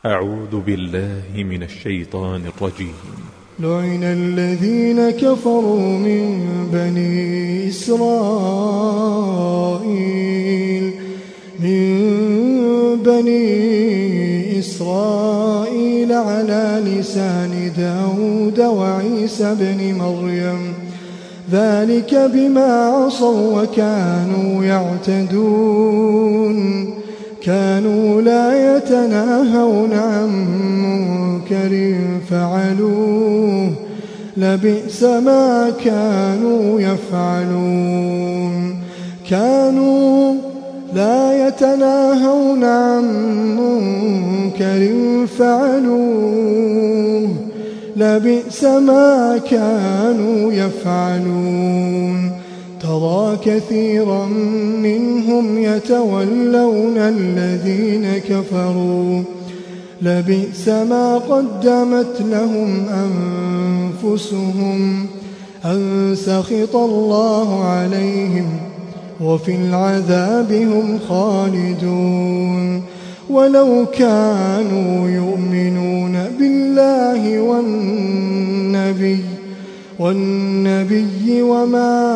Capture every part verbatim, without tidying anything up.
أعوذ بالله من الشيطان الرجيم. لعن الذين كفروا من بني إسرائيل من بني إسرائيل على لسان داود وعيسى بن مريم ذلك بما عصوا وكانوا يعتدون كانوا لا يتناهون عن منكر فعلوه لبئس ما كانوا يفعلون كانوا لا يتناهون عن منكر فعلوه لبئس ما كانوا يفعلون ترى كثيرا منهم يتولون الذين كفروا لبئس ما قدمت لهم أنفسهم أن سخط الله عليهم وفي العذاب هم خالدون ولو كانوا يؤمنون بالله والنبي والنبي وما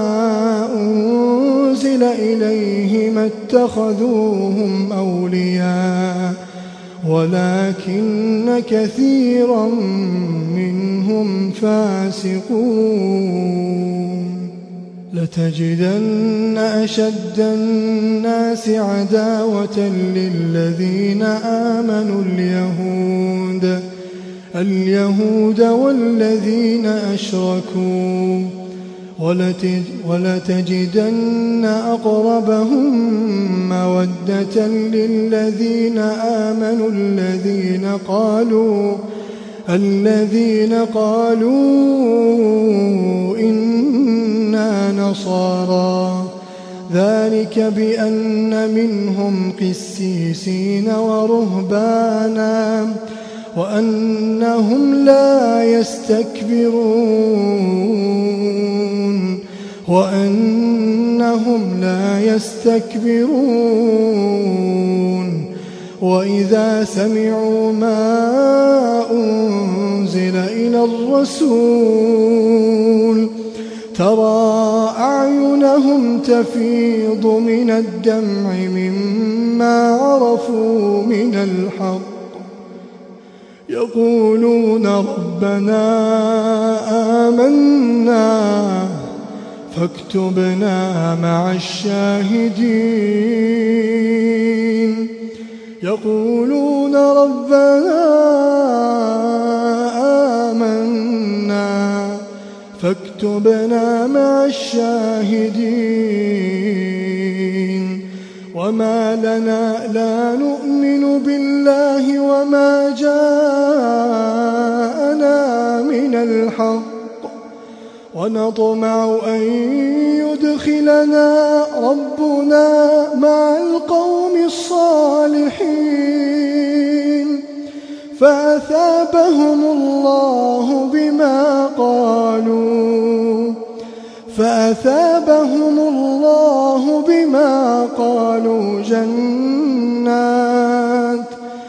أنزل إليه ما اتخذوهم أولياء ولكن كثيرا منهم فاسقون لتجدن أشد الناس عداوة للذين آمنوا اليهود اليهود والذين أشركوا ولتجدن أقربهم مودة للذين آمنوا الذين قالوا الذين قالوا إنا نصارى ذلك بأن منهم قسيسين ورهبانا وأنهم لا يستكبرون وأنهم لا يستكبرون وإذا سمعوا ما أنزل إلى الرسول ترى أعينهم تفيض من الدمع مما عرفوا من الحق يقولون ربنا آمنا فاكتبنا مع الشاهدين يقولون ربنا آمنا فاكتبنا مع الشاهدين وما لنا لا نؤمن بالله وما جاءنا من الحق ونطمع أن يدخلنا ربنا مع القوم الصالحين فأثابهم الله بما قالوا فأثابهم الله بما قالوا جنات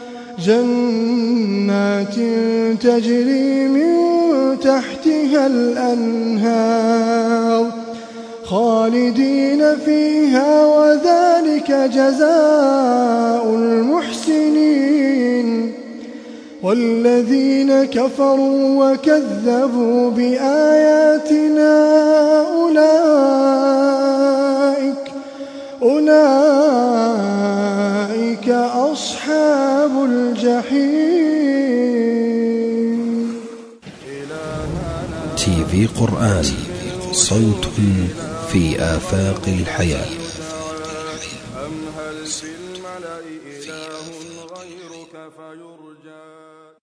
جنات تجري من تحتها الأنهار خالدين فيها وذلك جزاء المحسنين والذين كفروا وكذبوا بآياتنا أولئك أولئك أصحاب الجحيم. تي في قرآن صوت في آفاق الحياة.